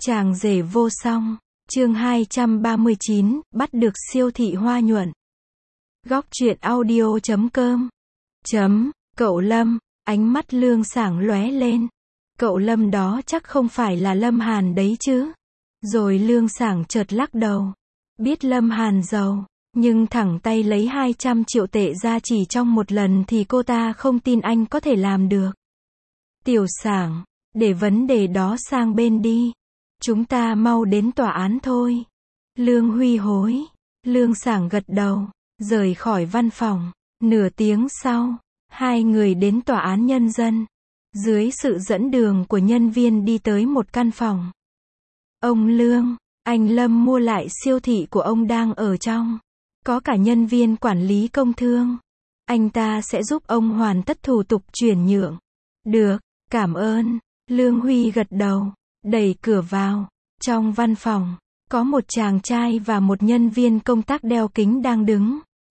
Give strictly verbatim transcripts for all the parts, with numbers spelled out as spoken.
Chàng rể vô song, chương hai trăm ba mươi chín, bắt được siêu thị Hoa Nhuận. Góc truyện audio chấm com. Chấm, cậu Lâm, ánh mắt Lương Sảng lóe lên. Cậu Lâm đó chắc không phải là Lâm Hàn đấy chứ. Rồi Lương Sảng chợt lắc đầu. Biết Lâm Hàn giàu, nhưng thẳng tay lấy hai trăm triệu tệ ra chỉ trong một lần thì cô ta không tin anh có thể làm được. Tiểu Sảng, để vấn đề đó sang bên đi. Chúng ta mau đến tòa án thôi. Lương Huy hối. Lương Sảng gật đầu, rời khỏi văn phòng. Nửa tiếng sau, hai người đến tòa án nhân dân. Dưới sự dẫn đường của nhân viên đi tới một căn phòng. Ông Lương, anh Lâm mua lại siêu thị của ông đang ở trong. Có cả nhân viên quản lý công thương. Anh ta sẽ giúp ông hoàn tất thủ tục chuyển nhượng. Được, cảm ơn. Lương Huy gật đầu, đẩy cửa vào. Trong văn phòng, có một chàng trai và một nhân viên công tác đeo kính đang đứng.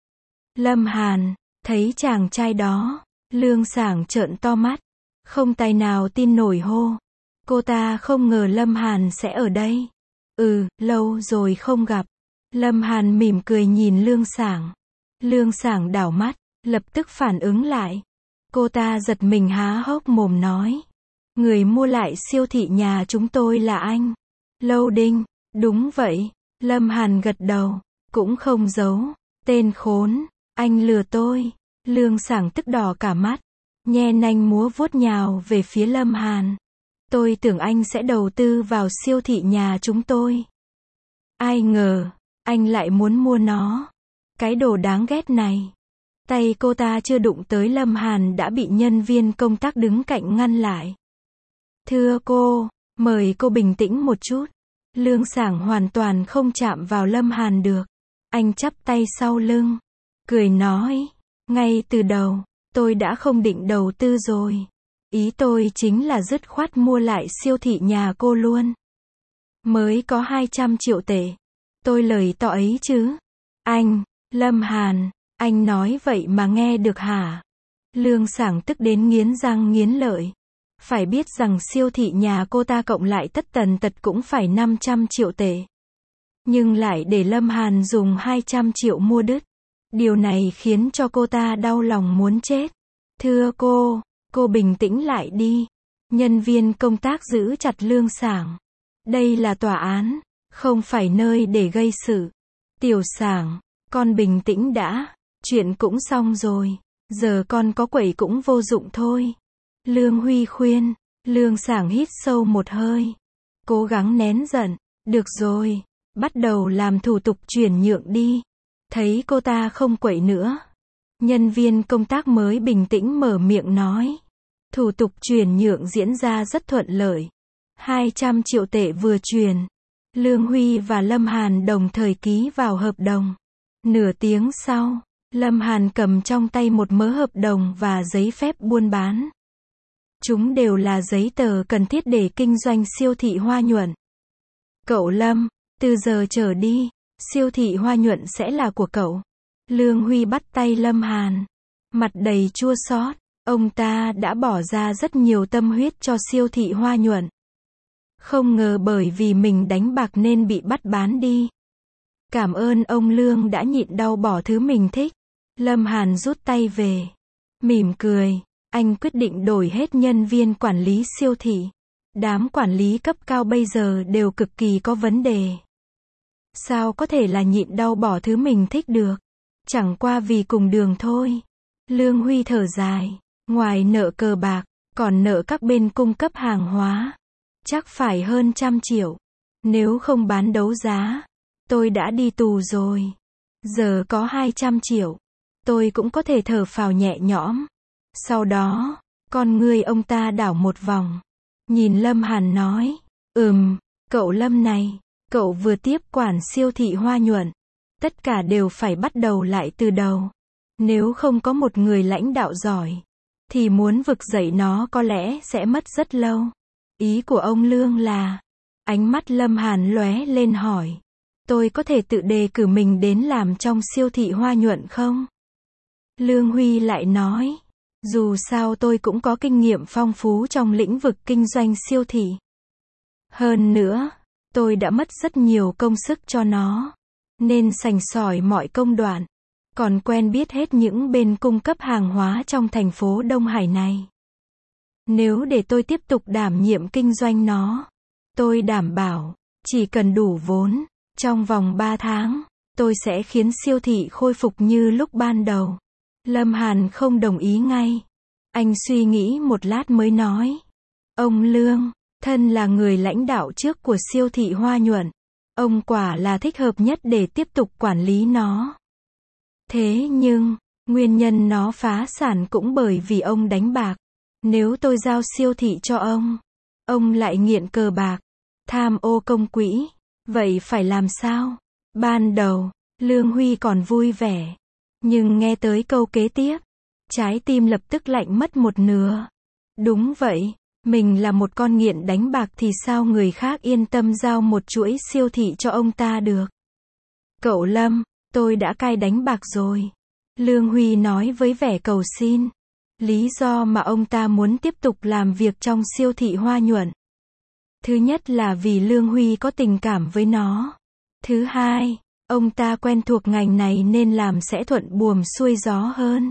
Lâm Hàn, thấy chàng trai đó, Lương Sảng trợn to mắt. Không tài nào tin nổi hô. Cô ta không ngờ Lâm Hàn sẽ ở đây. Ừ, lâu rồi không gặp. Lâm Hàn mỉm cười nhìn Lương Sảng. Lương Sảng đảo mắt, lập tức phản ứng lại. Cô ta giật mình há hốc mồm nói. Người mua lại siêu thị nhà chúng tôi là anh. Lâu Đinh, đúng vậy. Lâm Hàn gật đầu, cũng không giấu. Tên khốn, anh lừa tôi. Lương Sảng tức đỏ cả mắt, nhe nanh múa vuốt nhào về phía Lâm Hàn. Tôi tưởng anh sẽ đầu tư vào siêu thị nhà chúng tôi. Ai ngờ, anh lại muốn mua nó. Cái đồ đáng ghét này. Tay cô ta chưa đụng tới Lâm Hàn đã bị nhân viên công tác đứng cạnh ngăn lại. Thưa cô, mời cô bình tĩnh một chút. Lương Sảng hoàn toàn không chạm vào Lâm Hàn được. Anh chắp tay sau lưng, cười nói, ngay từ đầu, tôi đã không định đầu tư rồi. Ý tôi chính là dứt khoát mua lại siêu thị nhà cô luôn. Mới có hai trăm triệu tệ. Tôi lời to ấy chứ. Anh, Lâm Hàn, anh nói vậy mà nghe được hả? Lương Sảng tức đến nghiến răng nghiến lợi. Phải biết rằng siêu thị nhà cô ta cộng lại tất tần tật cũng phải năm trăm triệu tệ. Nhưng lại để Lâm Hàn dùng hai trăm triệu mua đứt. Điều này khiến cho cô ta đau lòng muốn chết. Thưa cô, cô bình tĩnh lại đi. Nhân viên công tác giữ chặt Lương Sảng. Đây là tòa án, không phải nơi để gây sự. Tiểu Sảng, con bình tĩnh đã. Chuyện cũng xong rồi. Giờ con có quậy cũng vô dụng thôi. Lương Huy khuyên. Lương Sảng hít sâu một hơi. Cố gắng nén giận. Được rồi, bắt đầu làm thủ tục chuyển nhượng đi. Thấy cô ta không quậy nữa. Nhân viên công tác mới bình tĩnh mở miệng nói. Thủ tục chuyển nhượng diễn ra rất thuận lợi. hai trăm triệu tệ vừa chuyển. Lương Huy và Lâm Hàn đồng thời ký vào hợp đồng. Nửa tiếng sau, Lâm Hàn cầm trong tay một mớ hợp đồng và giấy phép buôn bán. Chúng đều là giấy tờ cần thiết để kinh doanh siêu thị Hoa Nhuận. Cậu Lâm, từ giờ trở đi, siêu thị Hoa Nhuận sẽ là của cậu. Lương Huy bắt tay Lâm Hàn. Mặt đầy chua xót. Ông ta đã bỏ ra rất nhiều tâm huyết cho siêu thị Hoa Nhuận. Không ngờ bởi vì mình đánh bạc nên bị bắt bán đi. Cảm ơn ông Lương đã nhịn đau bỏ thứ mình thích. Lâm Hàn rút tay về. Mỉm cười. Anh quyết định đổi hết nhân viên quản lý siêu thị. Đám quản lý cấp cao bây giờ đều cực kỳ có vấn đề. Sao có thể là nhịn đau bỏ thứ mình thích được? Chẳng qua vì cùng đường thôi. Lương Huy thở dài. Ngoài nợ cờ bạc, còn nợ các bên cung cấp hàng hóa. Chắc phải hơn trăm triệu. Nếu không bán đấu giá, tôi đã đi tù rồi. Giờ có hai trăm triệu. Tôi cũng có thể thở phào nhẹ nhõm. Sau đó, con ngươi ông ta đảo một vòng. Nhìn Lâm Hàn nói. Ừm, cậu Lâm này, cậu vừa tiếp quản siêu thị Hoa Nhuận. Tất cả đều phải bắt đầu lại từ đầu. Nếu không có một người lãnh đạo giỏi, thì muốn vực dậy nó có lẽ sẽ mất rất lâu. Ý của ông Lương là. Ánh mắt Lâm Hàn lóe lên hỏi. Tôi có thể tự đề cử mình đến làm trong siêu thị Hoa Nhuận không? Lương Huy lại nói. Dù sao tôi cũng có kinh nghiệm phong phú trong lĩnh vực kinh doanh siêu thị. Hơn nữa, tôi đã mất rất nhiều công sức cho nó, nên sành sỏi mọi công đoạn, còn quen biết hết những bên cung cấp hàng hóa trong thành phố Đông Hải này. Nếu để tôi tiếp tục đảm nhiệm kinh doanh nó, tôi đảm bảo, chỉ cần đủ vốn, trong vòng ba tháng, tôi sẽ khiến siêu thị khôi phục như lúc ban đầu. Lâm Hàn không đồng ý ngay. Anh suy nghĩ một lát mới nói. Ông Lương, thân là người lãnh đạo trước của siêu thị Hoa Nhuận, ông quả là thích hợp nhất để tiếp tục quản lý nó. Thế nhưng, nguyên nhân nó phá sản cũng bởi vì ông đánh bạc. Nếu tôi giao siêu thị cho ông, ông lại nghiện cờ bạc, tham ô công quỹ, vậy phải làm sao? Ban đầu, Lương Huy còn vui vẻ, nhưng nghe tới câu kế tiếp, trái tim lập tức lạnh mất một nửa. Đúng vậy, mình là một con nghiện đánh bạc thì sao người khác yên tâm giao một chuỗi siêu thị cho ông ta được? Cậu Lâm, tôi đã cai đánh bạc rồi. Lương Huy nói với vẻ cầu xin. Lý do mà ông ta muốn tiếp tục làm việc trong siêu thị Hoa Nhuận. Thứ nhất là vì Lương Huy có tình cảm với nó. Thứ hai, ông ta quen thuộc ngành này nên làm sẽ thuận buồm xuôi gió hơn.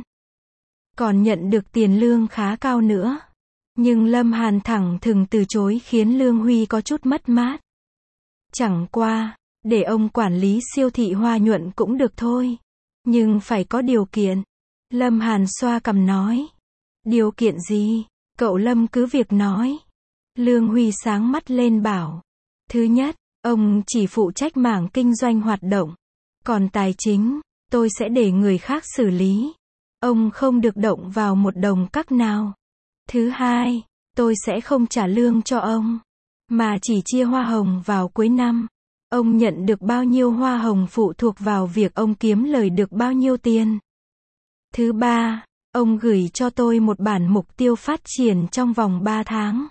Còn nhận được tiền lương khá cao nữa. Nhưng Lâm Hàn thẳng thừng từ chối khiến Lương Huy có chút mất mát. Chẳng qua, để ông quản lý siêu thị Hoa Nhuận cũng được thôi. Nhưng phải có điều kiện. Lâm Hàn xoa cằm nói. Điều kiện gì? Cậu Lâm cứ việc nói. Lương Huy sáng mắt lên bảo. Thứ nhất, ông chỉ phụ trách mảng kinh doanh hoạt động. Còn tài chính, tôi sẽ để người khác xử lý. Ông không được động vào một đồng cắc nào. Thứ hai, tôi sẽ không trả lương cho ông, mà chỉ chia hoa hồng vào cuối năm. Ông nhận được bao nhiêu hoa hồng phụ thuộc vào việc ông kiếm lời được bao nhiêu tiền. Thứ ba, ông gửi cho tôi một bản mục tiêu phát triển trong vòng ba tháng.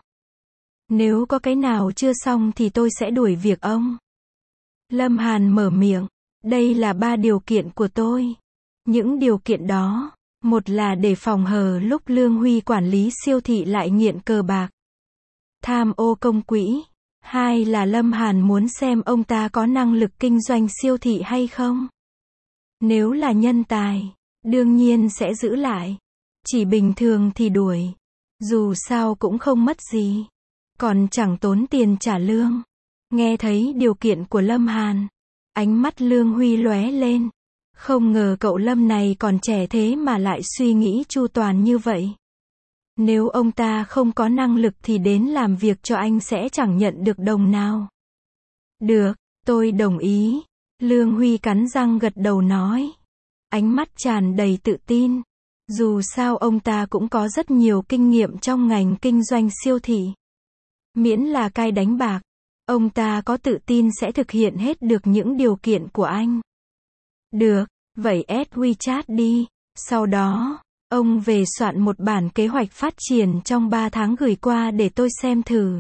Nếu có cái nào chưa xong thì tôi sẽ đuổi việc ông. Lâm Hàn mở miệng. Đây là ba điều kiện của tôi. Những điều kiện đó, một là để phòng hờ lúc Lương Huy quản lý siêu thị lại nghiện cờ bạc, tham ô công quỹ. Hai là Lâm Hàn muốn xem ông ta có năng lực kinh doanh siêu thị hay không. Nếu là nhân tài, đương nhiên sẽ giữ lại. Chỉ bình thường thì đuổi. Dù sao cũng không mất gì. Còn chẳng tốn tiền trả lương. Nghe thấy điều kiện của Lâm Hàn, ánh mắt Lương Huy lóe lên. Không ngờ cậu Lâm này còn trẻ thế mà lại suy nghĩ chu toàn như vậy. Nếu ông ta không có năng lực thì đến làm việc cho anh sẽ chẳng nhận được đồng nào. Được, tôi đồng ý. Lương Huy cắn răng gật đầu nói. Ánh mắt tràn đầy tự tin. Dù sao ông ta cũng có rất nhiều kinh nghiệm trong ngành kinh doanh siêu thị. Miễn là cai đánh bạc, ông ta có tự tin sẽ thực hiện hết được những điều kiện của anh. Được, vậy add WeChat đi. Sau đó, ông về soạn một bản kế hoạch phát triển trong ba tháng gửi qua để tôi xem thử.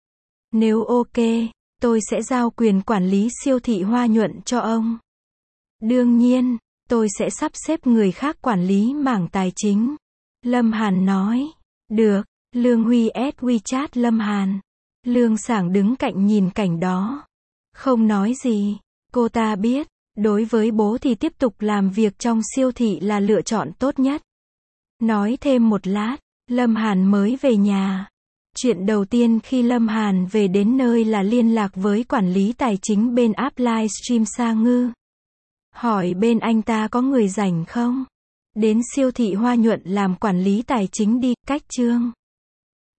Nếu ok, tôi sẽ giao quyền quản lý siêu thị Hoa Nhuận cho ông. Đương nhiên, tôi sẽ sắp xếp người khác quản lý mảng tài chính. Lâm Hàn nói. Được, Lương Huy add WeChat Lâm Hàn. Lương Sảng đứng cạnh nhìn cảnh đó. Không nói gì. Cô ta biết, đối với bố thì tiếp tục làm việc trong siêu thị là lựa chọn tốt nhất. Nói thêm một lát, Lâm Hàn mới về nhà. Chuyện đầu tiên khi Lâm Hàn về đến nơi là liên lạc với quản lý tài chính bên app livestream Sa Ngư. Hỏi bên anh ta có người rảnh không? Đến siêu thị Hoa Nhuận làm quản lý tài chính đi, cách Trương.